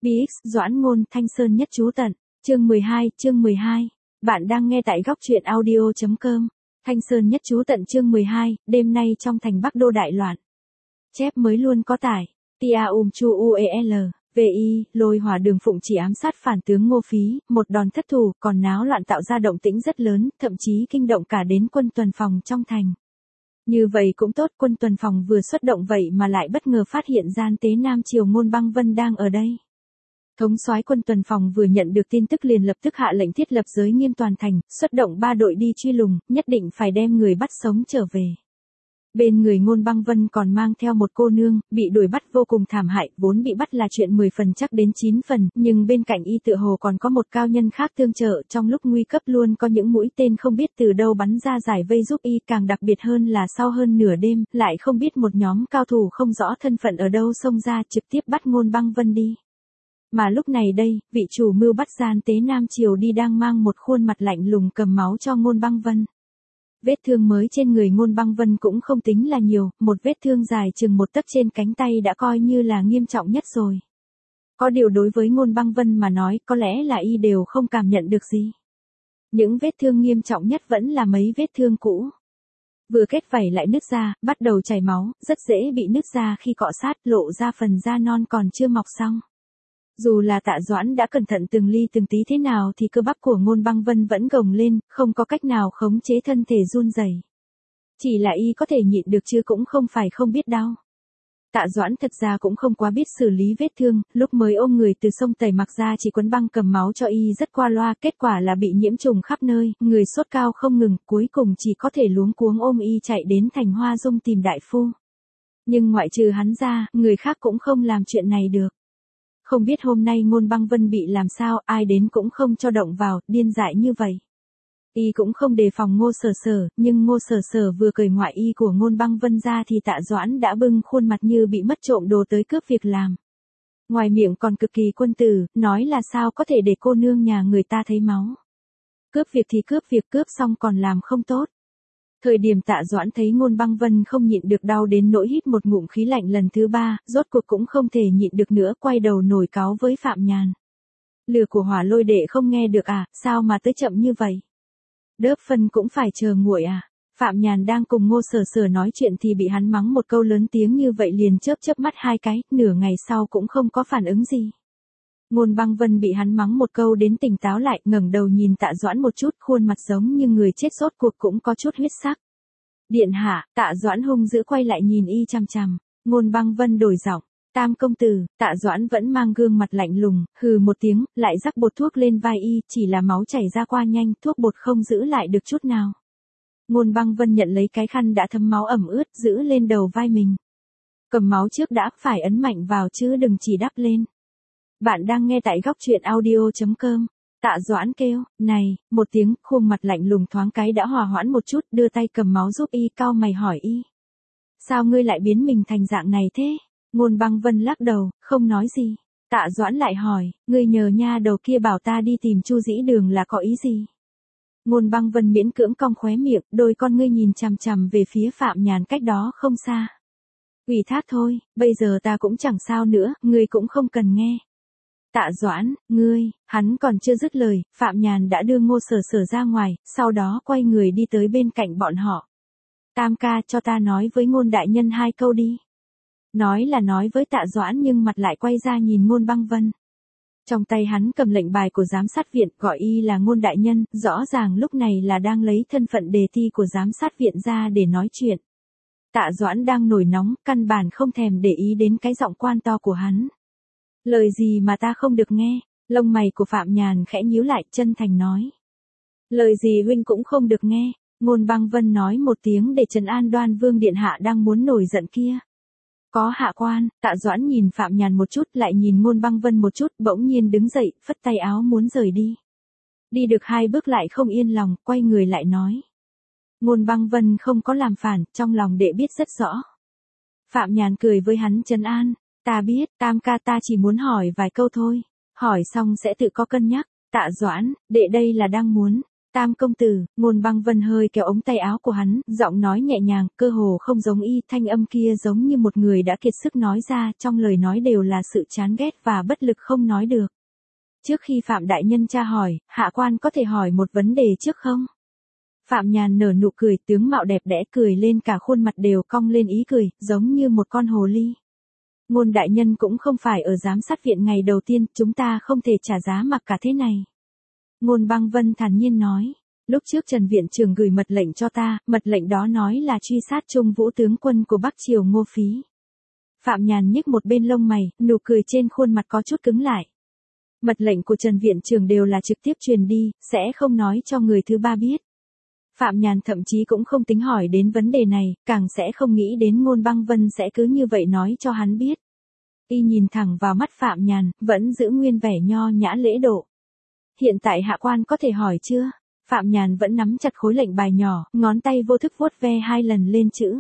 BX Doãn Ngôn Thanh Sơn Nhất Trú Tận, chương 12. Bạn đang nghe tại góc truyện audio.com. Thanh Sơn Nhất Trú Tận chương 12, đêm nay trong thành Bắc Đô đại loạn. Chép mới luôn có tải. Tia Chu Uel, VI, lôi hỏa đường phụng chỉ ám sát phản tướng Ngô Phí, một đòn thất thủ, còn náo loạn tạo ra động tĩnh rất lớn, thậm chí kinh động cả đến quân tuần phòng trong thành. Như vậy cũng tốt, quân tuần phòng vừa xuất động vậy mà lại bất ngờ phát hiện gian tế Nam Triều Ngôn Băng Vân đang ở đây. Thống soái quân tuần phòng vừa nhận được tin tức liền lập tức hạ lệnh thiết lập giới nghiêm toàn thành, xuất động 3 đội đi truy lùng, nhất định phải đem người bắt sống trở về. Bên người Ngôn Băng Vân còn mang theo một cô nương, bị đuổi bắt vô cùng thảm hại, vốn bị bắt là chuyện 10 phần chắc đến 9 phần, nhưng bên cạnh y tựa hồ còn có một cao nhân khác tương trợ, trong lúc nguy cấp luôn có những mũi tên không biết từ đâu bắn ra giải vây giúp y, càng đặc biệt hơn là sau hơn nửa đêm, lại không biết một nhóm cao thủ không rõ thân phận ở đâu xông ra trực tiếp bắt Ngôn Băng Vân đi. Mà lúc này đây, vị chủ mưu bắt gian tế Nam Triều đi đang mang một khuôn mặt lạnh lùng cầm máu cho Ngôn Băng Vân. Vết thương mới trên người Ngôn Băng Vân cũng không tính là nhiều, một vết thương dài chừng 1 tấc trên cánh tay đã coi như là nghiêm trọng nhất rồi. Có điều đối với Ngôn Băng Vân mà nói, có lẽ là y đều không cảm nhận được gì. Những vết thương nghiêm trọng nhất vẫn là mấy vết thương cũ. Vừa kết vảy lại nứt ra, bắt đầu chảy máu, rất dễ bị nứt ra khi cọ sát, lộ ra phần da non còn chưa mọc xong. Dù là Tạ Doãn đã cẩn thận từng ly từng tí thế nào thì cơ bắp của Ngôn Băng Vân vẫn gồng lên, không có cách nào khống chế thân thể run rẩy. Chỉ là y có thể nhịn được chứ cũng không phải không biết đau. Tạ Doãn thật ra cũng không quá biết xử lý vết thương, lúc mới ôm người từ sông Tẩy Mặc ra chỉ quấn băng cầm máu cho y rất qua loa, kết quả là bị nhiễm trùng khắp nơi, người sốt cao không ngừng, cuối cùng chỉ có thể luống cuống ôm y chạy đến thành Hoa Dung tìm đại phu. Nhưng ngoại trừ hắn ra, người khác cũng không làm chuyện này được. Không biết hôm nay Ngôn Băng Vân bị làm sao, ai đến cũng không cho động vào, điên dại như vậy. Y cũng không đề phòng Ngô Sở Sở, nhưng Ngô Sở Sở vừa cởi ngoại y của Ngôn Băng Vân ra thì Tạ Doãn đã bưng khuôn mặt như bị mất trộm đồ tới cướp việc làm. Ngoài miệng còn cực kỳ quân tử, nói là sao có thể để cô nương nhà người ta thấy máu. Cướp việc thì cướp việc, cướp xong còn làm không tốt. Thời điểm Tạ Doãn thấy Ngôn Băng Vân không nhịn được đau đến nỗi hít một ngụm khí lạnh lần thứ 3, rốt cuộc cũng không thể nhịn được nữa, quay đầu nổi cáu với Phạm Nhàn. Lửa của Hỏa Lôi đệ không nghe được à, sao mà tới chậm như vậy? Đớp phân cũng phải chờ nguội à? Phạm Nhàn đang cùng Ngô Sở Sở nói chuyện thì bị hắn mắng một câu lớn tiếng như vậy liền chớp mắt 2 cái, nửa ngày sau cũng không có phản ứng gì. Ngôn Băng Vân bị hắn mắng một câu đến tỉnh táo lại, ngẩng đầu nhìn Tạ Doãn một chút, khuôn mặt giống như người chết sốt cuộc cũng có chút huyết sắc. Điện hạ, Tạ Doãn hung dữ quay lại nhìn y chằm chằm. Ngôn Băng Vân đổi giọng, Tam công tử. Tạ Doãn vẫn mang gương mặt lạnh lùng, hừ một tiếng, lại rắc bột thuốc lên vai y, chỉ là máu chảy ra qua nhanh, thuốc bột không giữ lại được chút nào. Ngôn Băng Vân nhận lấy cái khăn đã thấm máu ẩm ướt, giữ lên đầu vai mình. Cầm máu trước đã, phải ấn mạnh vào chứ đừng chỉ đắp lên. Bạn đang nghe tại góc truyện audio.com. Tạ Doãn kêu, này, một tiếng, khuôn mặt lạnh lùng thoáng cái đã hòa hoãn một chút, đưa tay cầm máu giúp y, cau mày hỏi y. Sao ngươi lại biến mình thành dạng này thế? Ngôn Băng Vân lắc đầu, không nói gì. Tạ Doãn lại hỏi, ngươi nhờ nha đầu kia bảo ta đi tìm Chu Dĩ Đường là có ý gì? Ngôn Băng Vân miễn cưỡng cong khóe miệng, đôi con ngươi nhìn chằm chằm về phía Phạm Nhàn cách đó không xa. Ủy thác thôi, bây giờ ta cũng chẳng sao nữa, ngươi cũng không cần nghe. Tạ Doãn, ngươi, hắn còn chưa dứt lời, Phạm Nhàn đã đưa Ngô Sở Sở ra ngoài, sau đó quay người đi tới bên cạnh bọn họ. Tam ca, cho ta nói với Ngôn đại nhân 2 câu đi. Nói là nói với Tạ Doãn nhưng mặt lại quay ra nhìn Ngôn Băng Vân. Trong tay hắn cầm lệnh bài của giám sát viện, gọi y là Ngôn đại nhân, rõ ràng lúc này là đang lấy thân phận đề thi của giám sát viện ra để nói chuyện. Tạ Doãn đang nổi nóng, căn bản không thèm để ý đến cái giọng quan to của hắn. Lời gì mà ta không được nghe? Lông mày của Phạm Nhàn khẽ nhíu lại, chân thành nói. Lời gì huynh cũng không được nghe? Ngôn Băng Vân nói một tiếng để trấn an Đoan Vương điện hạ đang muốn nổi giận kia. Có hạ quan. Tạ Doãn nhìn Phạm Nhàn một chút, lại nhìn Ngôn Băng Vân một chút, bỗng nhiên đứng dậy, phất tay áo muốn rời đi. Đi được 2 bước lại không yên lòng, quay người lại nói. Ngôn Băng Vân không có làm phản, trong lòng đệ biết rất rõ. Phạm Nhàn cười với hắn trấn an. Ta biết, Tam ca, ta chỉ muốn hỏi vài câu thôi. Hỏi xong sẽ tự có cân nhắc. Tạ Doãn, đệ đây là đang muốn. Tam công tử, Ngôn Băng Vân hơi kéo ống tay áo của hắn, giọng nói nhẹ nhàng, cơ hồ không giống y, thanh âm kia giống như một người đã kiệt sức nói ra, trong lời nói đều là sự chán ghét và bất lực không nói được. Trước khi Phạm đại nhân tra hỏi, hạ quan có thể hỏi một vấn đề trước không? Phạm Nhàn nở nụ cười, tướng mạo đẹp đẽ, cười lên cả khuôn mặt đều cong lên ý cười, giống như một con hồ ly. Ngôn đại nhân cũng không phải ở giám sát viện ngày đầu tiên, chúng ta không thể trả giá mặc cả thế này. Ngôn Băng Vân thản nhiên nói, lúc trước Trần viện trưởng gửi mật lệnh cho ta, mật lệnh đó nói là truy sát Trung Vũ tướng quân của Bắc Triều Ngô Phí. Phạm Nhàn nhếch một bên lông mày, nụ cười trên khuôn mặt có chút cứng lại. Mật lệnh của Trần viện trưởng đều là trực tiếp truyền đi, sẽ không nói cho người thứ ba biết. Phạm Nhàn thậm chí cũng không tính hỏi đến vấn đề này, càng sẽ không nghĩ đến Ngôn Băng Vân sẽ cứ như vậy nói cho hắn biết. Y nhìn thẳng vào mắt Phạm Nhàn, vẫn giữ nguyên vẻ nho nhã lễ độ. Hiện tại hạ quan có thể hỏi chưa? Phạm Nhàn vẫn nắm chặt khối lệnh bài nhỏ, ngón tay vô thức vuốt ve 2 lần lên chữ.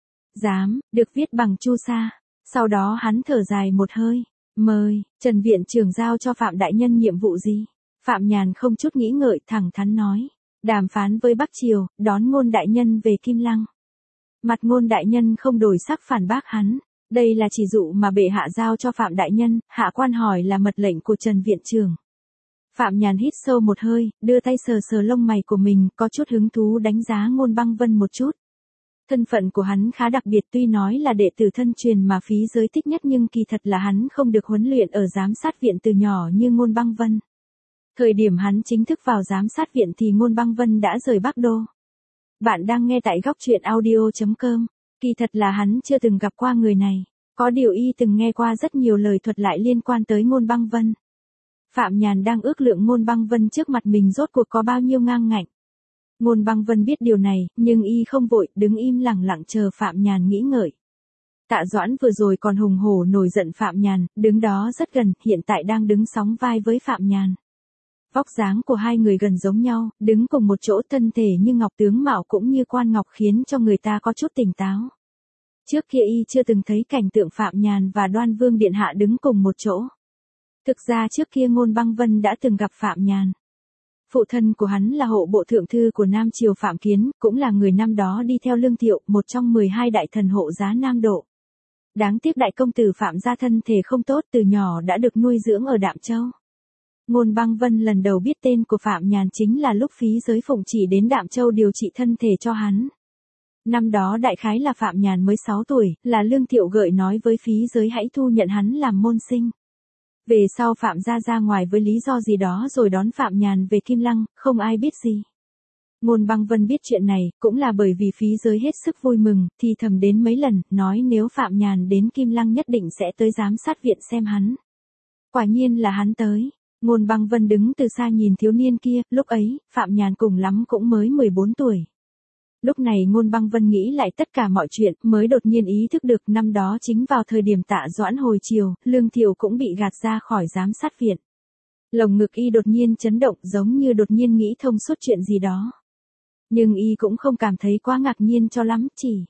Dám, được viết bằng chu sa. Sau đó hắn thở dài một hơi. Mời, Trần viện trưởng giao cho Phạm đại nhân nhiệm vụ gì? Phạm Nhàn không chút nghĩ ngợi thẳng thắn nói. Đàm phán với Bắc Triều, đón Ngôn đại nhân về Kim Lăng. Mặt Ngôn đại nhân không đổi sắc phản bác hắn. Đây là chỉ dụ mà bệ hạ giao cho Phạm đại nhân, hạ quan hỏi là mật lệnh của Trần viện trưởng. Phạm Nhàn hít sâu một hơi, đưa tay sờ sờ lông mày của mình, có chút hứng thú đánh giá Ngôn Băng Vân một chút. Thân phận của hắn khá đặc biệt, tuy nói là đệ tử thân truyền mà phí giới thích nhất nhưng kỳ thật là hắn không được huấn luyện ở giám sát viện từ nhỏ như Ngôn Băng Vân. Thời điểm hắn chính thức vào giám sát viện thì Ngôn Băng Vân đã rời Bắc Đô. Bạn đang nghe tại góc truyện audio.com. Kỳ thật là hắn chưa từng gặp qua người này. Có điều y từng nghe qua rất nhiều lời thuật lại liên quan tới Ngôn Băng Vân. Phạm Nhàn đang ước lượng Ngôn Băng Vân trước mặt mình rốt cuộc có bao nhiêu ngang ngạnh. Ngôn Băng Vân biết điều này, nhưng y không vội, đứng im lặng lặng chờ Phạm Nhàn nghĩ ngợi. Tạ Doãn vừa rồi còn hùng hổ nổi giận Phạm Nhàn, đứng đó rất gần, hiện tại đang đứng sóng vai với Phạm Nhàn. Vóc dáng của hai người gần giống nhau, đứng cùng một chỗ, thân thể như ngọc, tướng mạo cũng như quan ngọc, khiến cho người ta có chút tỉnh táo. Trước kia y chưa từng thấy cảnh tượng Phạm Nhàn và Đoan Vương điện hạ đứng cùng một chỗ. Thực ra trước kia Ngôn Băng Vân đã từng gặp Phạm Nhàn. Phụ thân của hắn là hộ bộ thượng thư của Nam Triều Phạm Kiến, cũng là người năm đó đi theo Lương Thiệu, một trong 12 đại thần hộ giá Nam Độ. Đáng tiếc đại công tử Phạm gia thân thể không tốt, từ nhỏ đã được nuôi dưỡng ở Đạm Châu. Ngôn Băng Vân lần đầu biết tên của Phạm Nhàn chính là lúc phí giới phụng chỉ đến Đạm Châu điều trị thân thể cho hắn. Năm đó đại khái là Phạm Nhàn mới 6 tuổi, là Lương Thiệu gợi nói với phí giới hãy thu nhận hắn làm môn sinh. Về sau Phạm gia ra ngoài với lý do gì đó rồi đón Phạm Nhàn về Kim Lăng, không ai biết gì. Ngôn Băng Vân biết chuyện này, cũng là bởi vì phí giới hết sức vui mừng, thì thầm đến mấy lần, nói nếu Phạm Nhàn đến Kim Lăng nhất định sẽ tới giám sát viện xem hắn. Quả nhiên là hắn tới. Ngôn Băng Vân đứng từ xa nhìn thiếu niên kia, lúc ấy, Phạm Nhàn cùng lắm cũng mới 14 tuổi. Lúc này Ngôn Băng Vân nghĩ lại tất cả mọi chuyện, mới đột nhiên ý thức được năm đó chính vào thời điểm Tạ Doãn hồi chiều, Lương Thiệu cũng bị gạt ra khỏi giám sát viện. Lồng ngực y đột nhiên chấn động, giống như đột nhiên nghĩ thông suốt chuyện gì đó. Nhưng y cũng không cảm thấy quá ngạc nhiên cho lắm, chỉ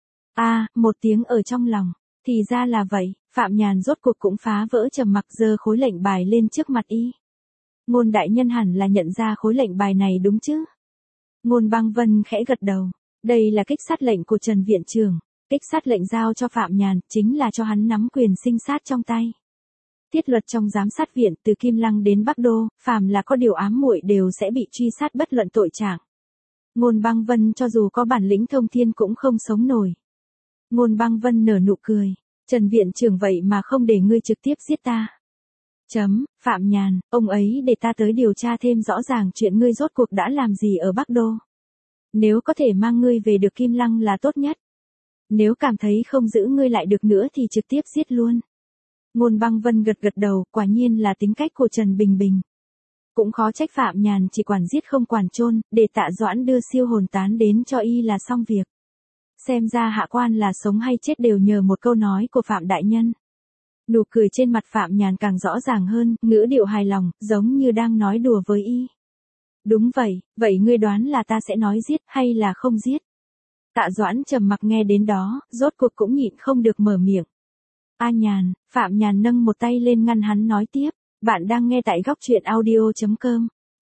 một tiếng ở trong lòng. Thì ra là vậy, Phạm Nhàn rốt cuộc cũng phá vỡ trầm mặc, giơ khối lệnh bài lên trước mặt y. Ngôn đại nhân hẳn là nhận ra khối lệnh bài này đúng chứ? Ngôn Băng Vân khẽ gật đầu. Đây là kích sát lệnh của Trần viện trưởng. Kích sát lệnh giao cho Phạm Nhàn, chính là cho hắn nắm quyền sinh sát trong tay. Thiết luật trong giám sát viện, từ Kim Lăng đến Bắc Đô, phàm là có điều ám muội đều sẽ bị truy sát bất luận tội trạng. Ngôn Băng Vân cho dù có bản lĩnh thông thiên cũng không sống nổi. Ngôn Băng Vân nở nụ cười. Trần viện trưởng vậy mà không để ngươi trực tiếp giết ta. Phạm Nhàn, ông ấy để ta tới điều tra thêm rõ ràng chuyện ngươi rốt cuộc đã làm gì ở Bắc Đô. Nếu có thể mang ngươi về được Kim Lăng là tốt nhất. Nếu cảm thấy không giữ ngươi lại được nữa thì trực tiếp giết luôn. Ngôn Băng Vân gật gật đầu, quả nhiên là tính cách của Trần Bình Bình. Cũng khó trách Phạm Nhàn chỉ quản giết không quản chôn, để Tạ Doãn đưa siêu hồn tán đến cho y là xong việc. Xem ra hạ quan là sống hay chết đều nhờ một câu nói của Phạm đại nhân. Nụ cười trên mặt Phạm Nhàn càng rõ ràng hơn, ngữ điệu hài lòng, giống như đang nói đùa với y. Đúng vậy, vậy ngươi đoán là ta sẽ nói giết hay là không giết? Tạ Doãn trầm mặc nghe đến đó, rốt cuộc cũng nhịn không được mở miệng. Nhàn, Phạm Nhàn nâng một tay lên ngăn hắn nói tiếp. Bạn đang nghe tại góc truyện audio.com.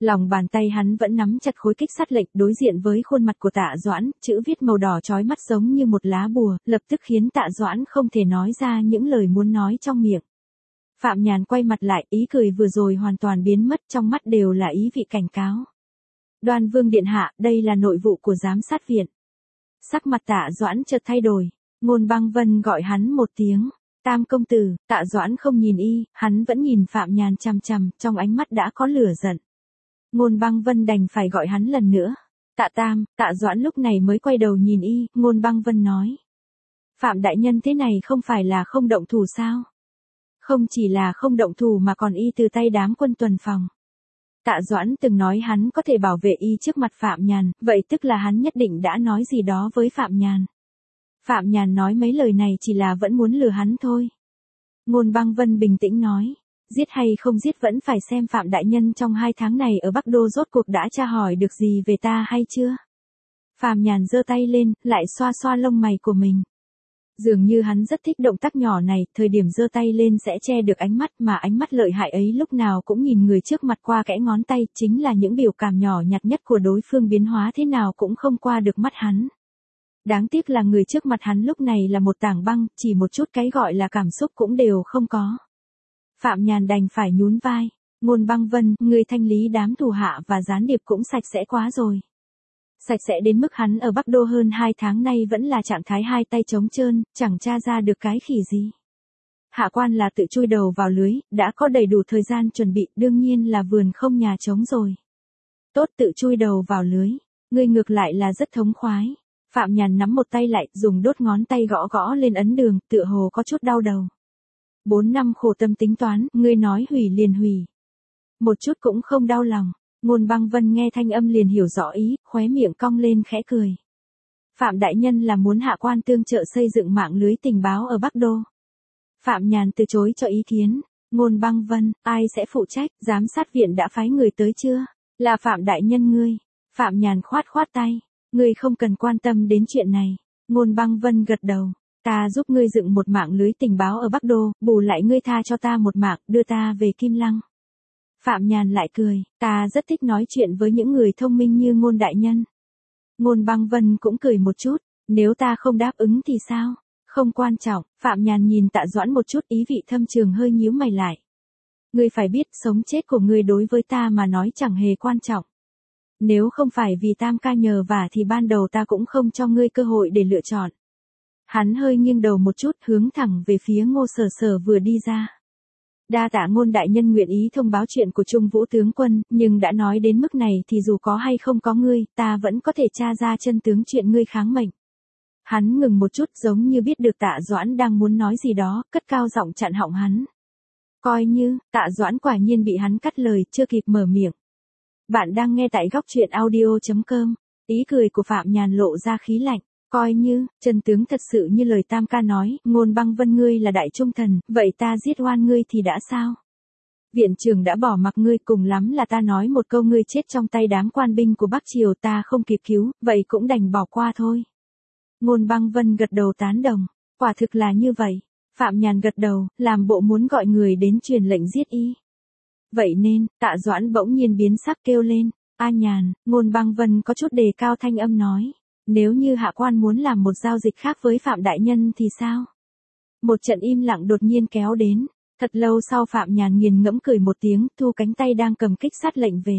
Lòng bàn tay hắn vẫn nắm chặt khối kích sát lệnh, đối diện với khuôn mặt của Tạ Doãn, chữ viết màu đỏ chói mắt giống như một lá bùa, lập tức khiến Tạ Doãn không thể nói ra những lời muốn nói trong miệng. Phạm Nhàn quay mặt lại, ý cười vừa rồi hoàn toàn biến mất, trong mắt đều là ý vị cảnh cáo. Đoan Vương điện hạ, đây là nội vụ của giám sát viện. Sắc mặt Tạ Doãn chợt thay đổi, Ngôn Băng Vân gọi hắn một tiếng. Tam công tử. Tạ Doãn không nhìn y, hắn vẫn nhìn Phạm Nhàn chằm chằm, trong ánh mắt đã có lửa giận. Ngôn Băng Vân đành phải gọi hắn lần nữa. Tạ Tam. Tạ Doãn lúc này mới quay đầu nhìn y, Ngôn Băng Vân nói. Phạm đại nhân thế này không phải là không động thủ sao? Không chỉ là không động thủ mà còn y từ tay đám quân tuần phòng. Tạ Doãn từng nói hắn có thể bảo vệ y trước mặt Phạm Nhàn, vậy tức là hắn nhất định đã nói gì đó với Phạm Nhàn. Phạm Nhàn nói mấy lời này chỉ là vẫn muốn lừa hắn thôi. Ngôn Băng Vân bình tĩnh nói, giết hay không giết vẫn phải xem Phạm đại nhân trong 2 tháng này ở Bắc Đô rốt cuộc đã tra hỏi được gì về ta hay chưa. Phạm Nhàn giơ tay lên, lại xoa xoa lông mày của mình. Dường như hắn rất thích động tác nhỏ này, thời điểm giơ tay lên sẽ che được ánh mắt, mà ánh mắt lợi hại ấy lúc nào cũng nhìn người trước mặt qua kẽ ngón tay, chính là những biểu cảm nhỏ nhặt nhất của đối phương biến hóa thế nào cũng không qua được mắt hắn. Đáng tiếc là người trước mặt hắn lúc này là một tảng băng, chỉ một chút cái gọi là cảm xúc cũng đều không có. Phạm Nhàn đành phải nhún vai, Ngôn Băng Vân, người thanh lý đám thủ hạ và gián điệp cũng sạch sẽ quá rồi. Sạch sẽ đến mức hắn ở Bắc Đô hơn 2 tháng nay vẫn là trạng thái hai tay trống trơn, chẳng tra ra được cái khỉ gì. Hạ quan là tự chui đầu vào lưới, đã có đầy đủ thời gian chuẩn bị, đương nhiên là vườn không nhà trống rồi. Tốt, tự chui đầu vào lưới, ngươi ngược lại là rất thống khoái. Phạm Nhàn nắm một tay lại, dùng đốt ngón tay gõ gõ lên ấn đường, tựa hồ có chút đau đầu. 4 năm khổ tâm tính toán, ngươi nói hủy liền hủy. Một chút cũng không đau lòng. Ngôn Băng Vân nghe thanh âm liền hiểu rõ ý, khóe miệng cong lên khẽ cười. Phạm đại nhân là muốn hạ quan tương trợ xây dựng mạng lưới tình báo ở Bắc Đô. Phạm Nhàn từ chối cho ý kiến. Ngôn Băng Vân, ai sẽ phụ trách, giám sát viện đã phái người tới chưa? Là Phạm đại nhân ngươi. Phạm Nhàn khoát khoát tay. Ngươi không cần quan tâm đến chuyện này. Ngôn Băng Vân gật đầu. Ta giúp ngươi dựng một mạng lưới tình báo ở Bắc Đô, bù lại ngươi tha cho ta một mạng, đưa ta về Kim Lăng. Phạm Nhàn lại cười, ta rất thích nói chuyện với những người thông minh như Ngôn đại nhân. Ngôn Băng Vân cũng cười một chút, nếu ta không đáp ứng thì sao? Không quan trọng. Phạm Nhàn nhìn Tạ Doãn một chút, ý vị thâm trường hơi nhíu mày lại. Ngươi phải biết, sống chết của ngươi đối với ta mà nói chẳng hề quan trọng. Nếu không phải vì Tam ca nhờ vả thì ban đầu ta cũng không cho ngươi cơ hội để lựa chọn. Hắn hơi nghiêng đầu một chút, hướng thẳng về phía Ngô Sở Sở vừa đi ra. Đa tạ Ngôn đại nhân nguyện ý thông báo chuyện của Trung Vũ tướng quân, nhưng đã nói đến mức này thì dù có hay không có ngươi, ta vẫn có thể tra ra chân tướng chuyện ngươi kháng mệnh. Hắn ngừng một chút, giống như biết được Tạ Doãn đang muốn nói gì đó, cất cao giọng chặn họng hắn. Coi như, Tạ Doãn quả nhiên bị hắn cắt lời, chưa kịp mở miệng. Bạn đang nghe tại góc truyện audio.com. Ý cười của Phạm Nhàn lộ ra khí lạnh. Coi như, chân tướng thật sự như lời Tam ca nói, Ngôn Băng Vân ngươi là đại trung thần, vậy ta giết oan ngươi thì đã sao? Viện trưởng đã bỏ mặc ngươi, cùng lắm là ta nói một câu ngươi chết trong tay đám quan binh của Bắc Triều, ta không kịp cứu, vậy cũng đành bỏ qua thôi. Ngôn Băng Vân gật đầu tán đồng, quả thực là như vậy. Phạm Nhàn gật đầu, làm bộ muốn gọi người đến truyền lệnh giết y. Vậy nên, Tạ Doãn bỗng nhiên biến sắc kêu lên, A Nhàn. Ngôn Băng Vân có chút đề cao thanh âm nói. Nếu như hạ quan muốn làm một giao dịch khác với Phạm đại nhân thì sao? Một trận im lặng đột nhiên kéo đến. Thật lâu sau Phạm Nhàn nghiền ngẫm cười một tiếng, thu cánh tay đang cầm kích sát lệnh về.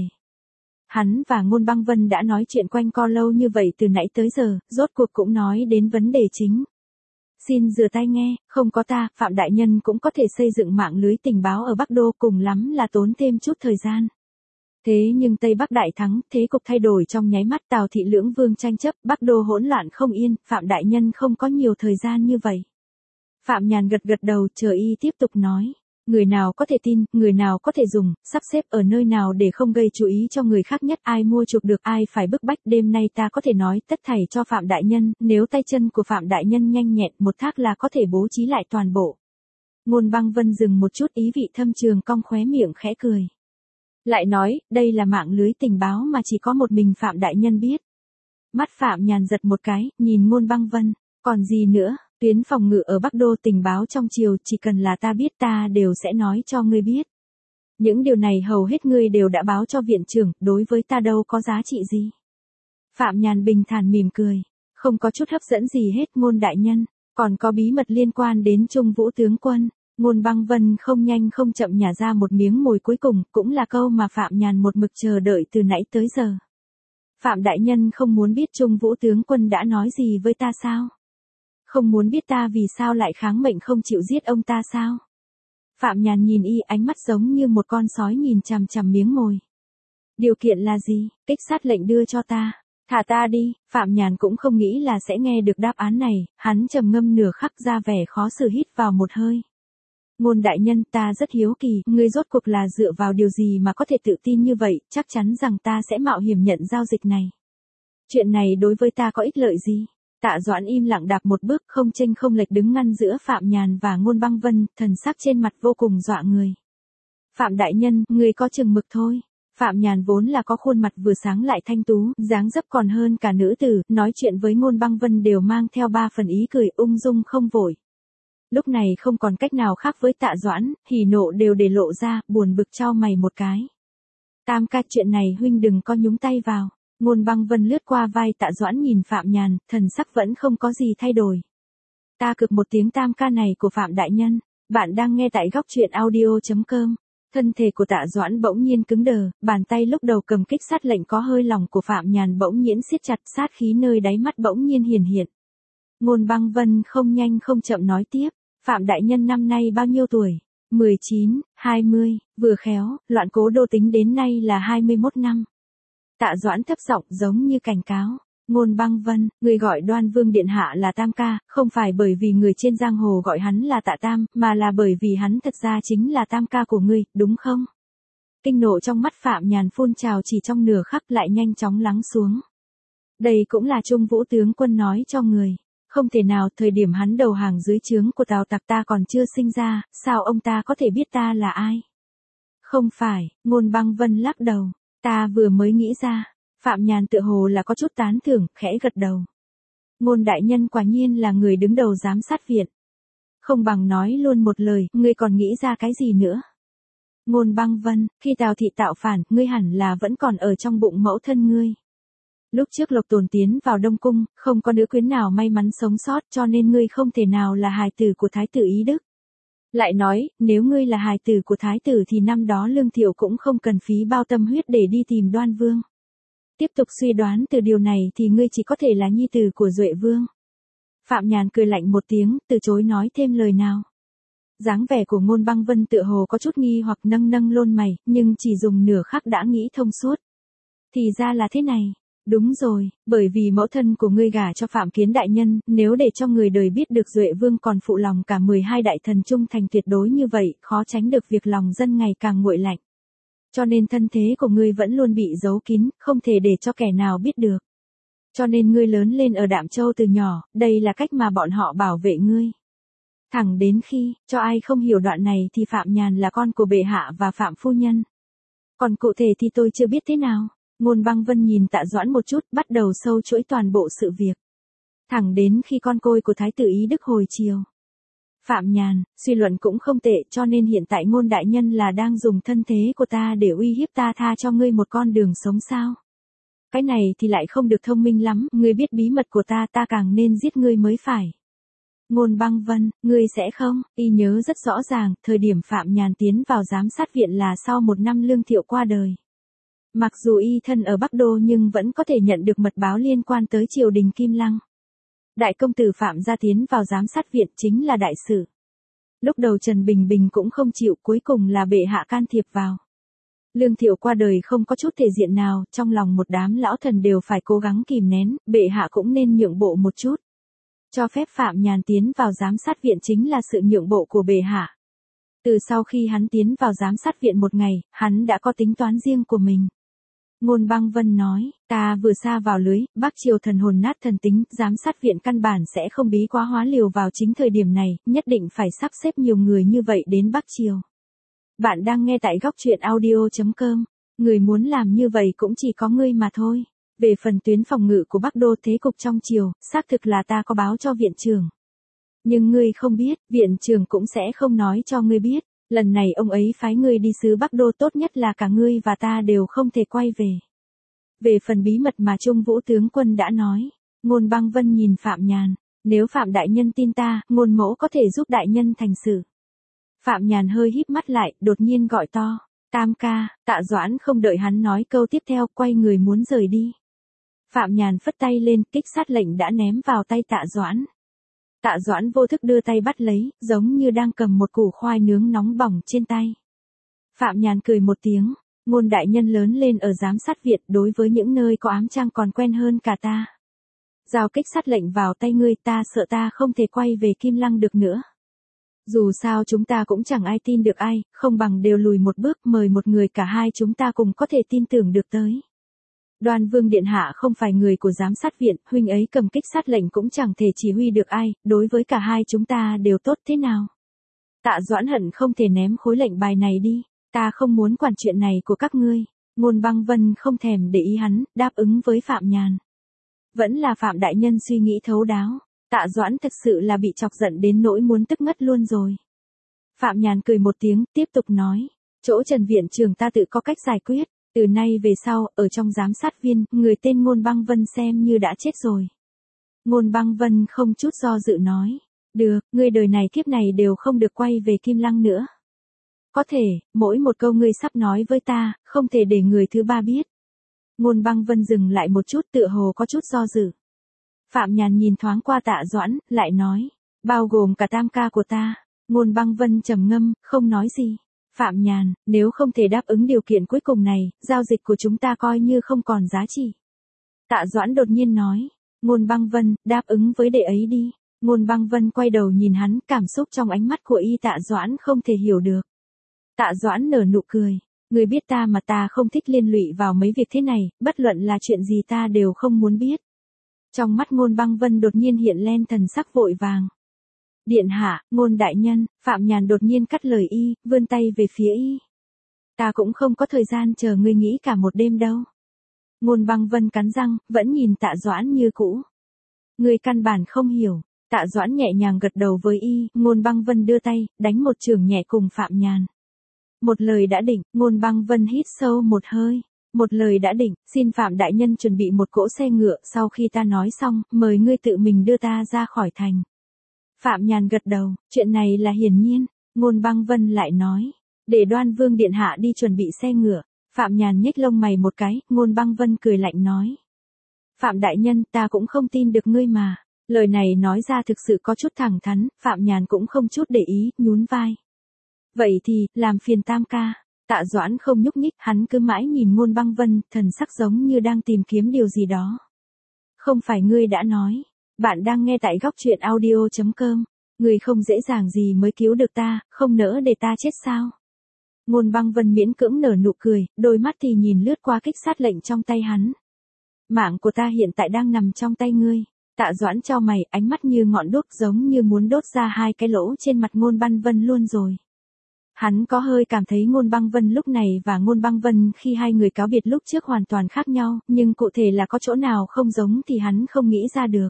Hắn và Ngôn Băng Vân đã nói chuyện quanh co lâu như vậy từ nãy tới giờ, rốt cuộc cũng nói đến vấn đề chính. Xin rửa tay nghe, không có ta, Phạm đại nhân cũng có thể xây dựng mạng lưới tình báo ở Bắc Đô, cùng lắm là tốn thêm chút thời gian. Thế nhưng Tây Bắc đại thắng, thế cục thay đổi trong nháy mắt, Tào thị lưỡng vương tranh chấp, Bắc Đô hỗn loạn không yên, Phạm đại nhân không có nhiều thời gian như vậy. Phạm Nhàn gật gật đầu, chờ y tiếp tục nói. Người nào có thể tin, người nào có thể dùng, sắp xếp ở nơi nào để không gây chú ý cho người khác nhất, ai mua chuộc được, ai phải bức bách. Đêm nay ta có thể nói tất thảy cho Phạm đại nhân, nếu tay chân của Phạm đại nhân nhanh nhẹn, một thác là có thể bố trí lại toàn bộ. Ngôn Băng Vân dừng một chút, ý vị thâm trường cong khóe miệng khẽ cười. Lại nói, đây là mạng lưới tình báo mà chỉ có một mình Phạm đại nhân biết. Mắt Phạm Nhàn giật một cái, nhìn Ngôn Băng Vân, còn gì nữa, tuyến phòng ngự ở Bắc Đô, tình báo trong triều, chỉ cần là ta biết ta đều sẽ nói cho ngươi biết. Những điều này hầu hết ngươi đều đã báo cho viện trưởng, đối với ta đâu có giá trị gì. Phạm Nhàn bình thản mỉm cười. Không có chút hấp dẫn gì hết Ngôn đại nhân. Còn có bí mật liên quan đến Trung Vũ tướng quân. Ngôn Băng Vân không nhanh không chậm nhả ra một miếng mồi cuối cùng, cũng là câu mà Phạm Nhàn một mực chờ đợi từ nãy tới giờ. Phạm đại nhân không muốn biết Trung Vũ tướng quân đã nói gì với ta sao? Không muốn biết ta vì sao lại kháng mệnh không chịu giết ông ta sao? Phạm Nhàn nhìn y, ánh mắt giống như một con sói nhìn chằm chằm miếng mồi. Điều kiện là gì? Kích sát lệnh đưa cho ta. Thả ta đi. Phạm Nhàn cũng không nghĩ là sẽ nghe được đáp án này, hắn trầm ngâm nửa khắc ra vẻ khó xử hít vào một hơi. Ngôn đại nhân, ta rất hiếu kỳ, ngươi rốt cuộc là dựa vào điều gì mà có thể tự tin như vậy, chắc chắn rằng ta sẽ mạo hiểm nhận giao dịch này. Chuyện này đối với ta có ích lợi gì? Tạ Doãn im lặng đạp một bước không chênh không lệch đứng ngăn giữa Phạm Nhàn và Ngôn Băng Vân, thần sắc trên mặt vô cùng dọa người. Phạm đại nhân, ngươi có chừng mực thôi. Phạm Nhàn vốn là có khuôn mặt vừa sáng lại thanh tú, dáng dấp còn hơn cả nữ tử, nói chuyện với Ngôn Băng Vân đều mang theo 3 phần ý cười ung dung không vội. Lúc này không còn cách nào khác với Tạ Doãn, hỉ nộ đều để lộ ra, buồn bực chau mày một cái. Tam ca, chuyện này huynh đừng có nhúng tay vào. Ngôn Băng Vân lướt qua vai Tạ Doãn nhìn Phạm Nhàn, thần sắc vẫn không có gì thay đổi. Ta cực một tiếng tam ca này của Phạm đại nhân. Bạn đang nghe tại góc truyện audio.com. Thân thể của Tạ Doãn bỗng nhiên cứng đờ, bàn tay lúc đầu cầm kích sát lệnh có hơi lòng của Phạm Nhàn bỗng nhiên siết chặt, sát khí nơi đáy mắt bỗng nhiên hiển hiện. Ngôn Băng Vân không nhanh không chậm nói tiếp, Phạm đại nhân năm nay bao nhiêu tuổi? 19, 20, vừa khéo, loạn Cố Đô tính đến nay là 21 năm. Tạ Doãn thấp giọng giống như cảnh cáo. Ngôn Băng Vân, người gọi Đoan Vương điện hạ là Tam ca, không phải bởi vì người trên giang hồ gọi hắn là Tạ Tam, mà là bởi vì hắn thật ra chính là Tam ca của ngươi, đúng không? Kinh nộ trong mắt Phạm Nhàn phun trào chỉ trong nửa khắc lại nhanh chóng lắng xuống. Đây cũng là Trung Vũ tướng quân nói cho người. Không thể nào, thời điểm hắn đầu hàng dưới trướng của Tào Tặc ta còn chưa sinh ra, sao ông ta có thể biết ta là ai? Không phải, Ngôn Băng Vân lắc đầu, ta vừa mới nghĩ ra. Phạm Nhàn tựa hồ là có chút tán thưởng, khẽ gật đầu. Ngôn đại nhân quả nhiên là người đứng đầu giám sát viện. Không bằng nói luôn một lời, ngươi còn nghĩ ra cái gì nữa? Ngôn Băng Vân, khi Tào thị tạo phản, ngươi hẳn là vẫn còn ở trong bụng mẫu thân ngươi. Lúc trước Lộc Tồn tiến vào Đông Cung, không có nữ quyến nào may mắn sống sót cho nên ngươi không thể nào là hài tử của Thái tử Ý Đức. Lại nói, nếu ngươi là hài tử của Thái tử thì năm đó Lương Thiệu cũng không cần phí bao tâm huyết để đi tìm Đoan Vương. Tiếp tục suy đoán từ điều này thì ngươi chỉ có thể là nhi tử của Duệ Vương. Phạm Nhàn cười lạnh một tiếng, từ chối nói thêm lời nào. Dáng vẻ của Ngôn Băng Vân tựa hồ có chút nghi hoặc nâng nâng lôn mày, nhưng chỉ dùng nửa khắc đã nghĩ thông suốt. Thì ra là thế này. Đúng rồi, bởi vì mẫu thân của ngươi gả cho Phạm Kiến đại nhân, nếu để cho người đời biết được Duệ Vương còn phụ lòng cả 12 đại thần trung thành tuyệt đối như vậy, khó tránh được việc lòng dân ngày càng nguội lạnh. Cho nên thân thế của ngươi vẫn luôn bị giấu kín, không thể để cho kẻ nào biết được. Cho nên ngươi lớn lên ở Đạm Châu từ nhỏ, đây là cách mà bọn họ bảo vệ ngươi. Thẳng đến khi, cho ai không hiểu đoạn này thì Phạm Nhàn là con của bệ hạ và Phạm phu nhân. Còn cụ thể thì tôi chưa biết thế nào. Ngôn Băng Vân nhìn Tạ Doãn một chút, bắt đầu sâu chuỗi toàn bộ sự việc. Thẳng đến khi con côi của Thái tử Ý Đức hồi chiều. Phạm Nhàn, suy luận cũng không tệ, cho nên hiện tại Ngôn đại nhân là đang dùng thân thế của ta để uy hiếp ta tha cho ngươi một con đường sống sao? Cái này thì lại không được thông minh lắm, ngươi biết bí mật của ta, ta càng nên giết ngươi mới phải. Ngôn Băng Vân, ngươi sẽ không? Y nhớ rất rõ ràng, thời điểm Phạm Nhàn tiến vào giám sát viện là sau 1 năm Lương Thiệu qua đời. Mặc dù y thân ở Bắc Đô nhưng vẫn có thể nhận được mật báo liên quan tới triều đình Kim Lăng. Đại công tử Phạm gia tiến vào giám sát viện chính là đại sự. Lúc đầu Trần Bình Bình cũng không chịu, cuối cùng là bệ hạ can thiệp vào. Lương Thiệu qua đời không có chút thể diện nào, trong lòng một đám lão thần đều phải cố gắng kìm nén, bệ hạ cũng nên nhượng bộ một chút. Cho phép Phạm Nhàn tiến vào giám sát viện chính là sự nhượng bộ của bệ hạ. Từ sau khi hắn tiến vào giám sát viện một ngày, hắn đã có tính toán riêng của mình. Ngôn Băng Vân nói, ta vừa sa vào lưới, Bắc Triều thần hồn nát thần tính, giám sát viện căn bản sẽ không bí quá hóa liều vào chính thời điểm này, nhất định phải sắp xếp nhiều người như vậy đến Bắc Triều. Bạn đang nghe tại góc truyện audio.com, người muốn làm như vậy cũng chỉ có ngươi mà thôi. Về phần tuyến phòng ngự của Bắc Đô thế cục trong triều, xác thực là ta có báo cho viện trưởng. Nhưng ngươi không biết, viện trưởng cũng sẽ không nói cho ngươi biết. Lần này ông ấy phái ngươi đi xứ Bắc Đô, tốt nhất là cả ngươi và ta đều không thể quay về. Về phần bí mật mà Trung Vũ tướng quân đã nói, Ngôn Băng Vân nhìn Phạm Nhàn, nếu Phạm đại nhân tin ta, Ngôn mẫu có thể giúp đại nhân thành sự. Phạm Nhàn hơi híp mắt lại, đột nhiên gọi to, Tam ca. Tạ Doãn không đợi hắn nói câu tiếp theo, quay người muốn rời đi. Phạm Nhàn phất tay lên, kích sát lệnh đã ném vào tay Tạ Doãn. Tạ Doãn vô thức đưa tay bắt lấy, giống như đang cầm một củ khoai nướng nóng bỏng trên tay. Phạm Nhàn cười một tiếng, Ngôn đại nhân lớn lên ở giám sát viện, đối với những nơi có ám trang còn quen hơn cả ta. Giao kích sát lệnh vào tay ngươi, ta sợ ta không thể quay về Kim Lăng được nữa. Dù sao chúng ta cũng chẳng ai tin được ai, không bằng đều lùi một bước, mời một người cả hai chúng ta cùng có thể tin tưởng được tới. Đoan Vương điện hạ không phải người của giám sát viện, huynh ấy cầm kích sát lệnh cũng chẳng thể chỉ huy được ai, đối với cả hai chúng ta đều tốt thế nào. Tạ Doãn hận không thể ném khối lệnh bài này đi, ta không muốn quản chuyện này của các ngươi. Ngôn Băng Vân không thèm để ý hắn, đáp ứng với Phạm Nhàn. Vẫn là Phạm đại nhân suy nghĩ thấu đáo. Tạ Doãn thực sự là bị chọc giận đến nỗi muốn tức ngất luôn rồi. Phạm Nhàn cười một tiếng, tiếp tục nói, chỗ Trần viện trưởng ta tự có cách giải quyết, từ nay về sau, ở trong giám sát viên, người tên Ngôn Băng Vân xem như đã chết rồi. Ngôn Băng Vân không chút do dự nói, được, ngươi đời này kiếp này đều không được quay về Kim Lăng nữa. Có thể, mỗi một câu ngươi sắp nói với ta, không thể để người thứ ba biết. Ngôn Băng Vân dừng lại một chút, tựa hồ có chút do dự. Phạm Nhàn nhìn thoáng qua Tạ Doãn, lại nói, bao gồm cả tam ca của ta. Ngôn Băng Vân trầm ngâm, không nói gì. Phạm Nhàn, nếu không thể đáp ứng điều kiện cuối cùng này, giao dịch của chúng ta coi như không còn giá trị. Tạ Doãn đột nhiên nói, Ngôn Băng Vân, đáp ứng với đệ ấy đi. Ngôn Băng Vân quay đầu nhìn hắn, cảm xúc trong ánh mắt của Tạ Doãn không thể hiểu được. Tạ Doãn nở nụ cười, ngươi biết ta mà, ta không thích liên lụy vào mấy việc thế này, bất luận là chuyện gì ta đều không muốn biết. Trong mắt Ngôn Băng Vân đột nhiên hiện lên thần sắc vội vàng. Điện hạ, Ngôn đại nhân. Phạm Nhàn đột nhiên cắt lời vươn tay về phía Ta cũng không có thời gian chờ ngươi nghĩ cả một đêm đâu. Ngôn Băng Vân cắn răng, vẫn nhìn Tạ Doãn như cũ. Ngươi căn bản không hiểu. Tạ Doãn nhẹ nhàng gật đầu với Ngôn Băng Vân đưa tay, đánh một chưởng nhẹ cùng Phạm Nhàn. Một lời đã định, Ngôn Băng Vân hít sâu một hơi. Một lời đã định, xin Phạm đại nhân chuẩn bị một cỗ xe ngựa, sau khi ta nói xong, mời ngươi tự mình đưa ta ra khỏi thành. Phạm Nhàn gật đầu, chuyện này là hiển nhiên. Ngôn Băng Vân lại nói, để Đoan Vương điện hạ đi chuẩn bị xe ngựa. Phạm Nhàn nhếch lông mày một cái, Ngôn Băng Vân cười lạnh nói. Phạm đại nhân, ta cũng không tin được ngươi mà. Lời này nói ra thực sự có chút thẳng thắn, Phạm Nhàn cũng không chút để ý, nhún vai. Vậy thì, làm phiền tam ca. Tạ Doãn không nhúc nhích, hắn cứ mãi nhìn Ngôn Băng Vân, thần sắc giống như đang tìm kiếm điều gì đó. Không phải ngươi đã nói, bạn đang nghe tại góc truyện audio.com, ngươi không dễ dàng gì mới cứu được ta, không nỡ để ta chết sao? Ngôn Băng Vân miễn cưỡng nở nụ cười, đôi mắt thì nhìn lướt qua kích sát lệnh trong tay hắn. Mạng của ta hiện tại đang nằm trong tay ngươi. Tạ Doãn chau mày, ánh mắt như ngọn đuốc giống như muốn đốt ra hai cái lỗ trên mặt Ngôn Băng Vân luôn rồi. Hắn có hơi cảm thấy Ngôn Băng Vân lúc này và Ngôn Băng Vân khi hai người cáo biệt lúc trước hoàn toàn khác nhau, nhưng cụ thể là có chỗ nào không giống thì hắn không nghĩ ra được.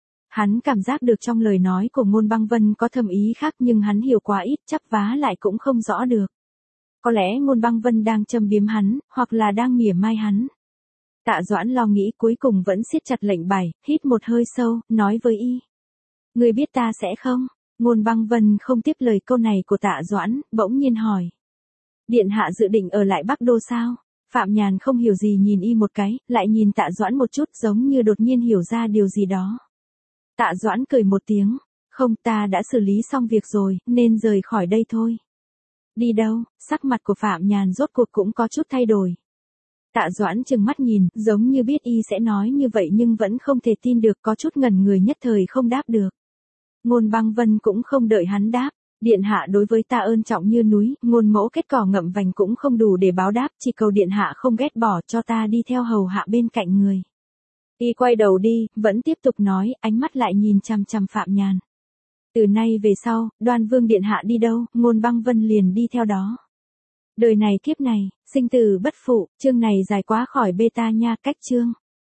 Hắn cảm giác được trong lời nói của Ngôn Băng Vân có thâm ý khác nhưng hắn hiểu quá ít, chắp vá lại cũng không rõ được. Có lẽ Ngôn Băng Vân đang châm biếm hắn, hoặc là đang mỉa mai hắn. Tạ Doãn lo nghĩ cuối cùng vẫn siết chặt lệnh bài, hít một hơi sâu, nói với Ngươi biết ta sẽ không? Ngôn Băng Vân không tiếp lời câu này của Tạ Doãn, bỗng nhiên hỏi. Điện hạ dự định ở lại Bắc Đô sao? Phạm Nhàn không hiểu gì nhìn một cái, lại nhìn Tạ Doãn một chút giống như đột nhiên hiểu ra điều gì đó. Tạ Doãn cười một tiếng, không, ta đã xử lý xong việc rồi, nên rời khỏi đây thôi. Đi đâu? Sắc mặt của Phạm Nhàn rốt cuộc cũng có chút thay đổi. Tạ Doãn trừng mắt nhìn, giống như biết sẽ nói như vậy nhưng vẫn không thể tin được, có chút ngẩn người nhất thời không đáp được. Ngôn Băng Vân cũng không đợi hắn đáp, điện hạ đối với ta ơn trọng như núi, Ngôn mẫu kết cỏ ngậm vành cũng không đủ để báo đáp, chỉ cầu điện hạ không ghét bỏ cho ta đi theo hầu hạ bên cạnh người. Quay đầu đi, vẫn tiếp tục nói, ánh mắt lại nhìn chằm chằm Phạm Nhàn. Từ nay về sau, Đoan Vương điện hạ đi đâu, Ngôn Băng Vân liền đi theo đó. Đời này kiếp này, sinh tử bất phụ, chương này dài quá khỏi beta nha, cách chương.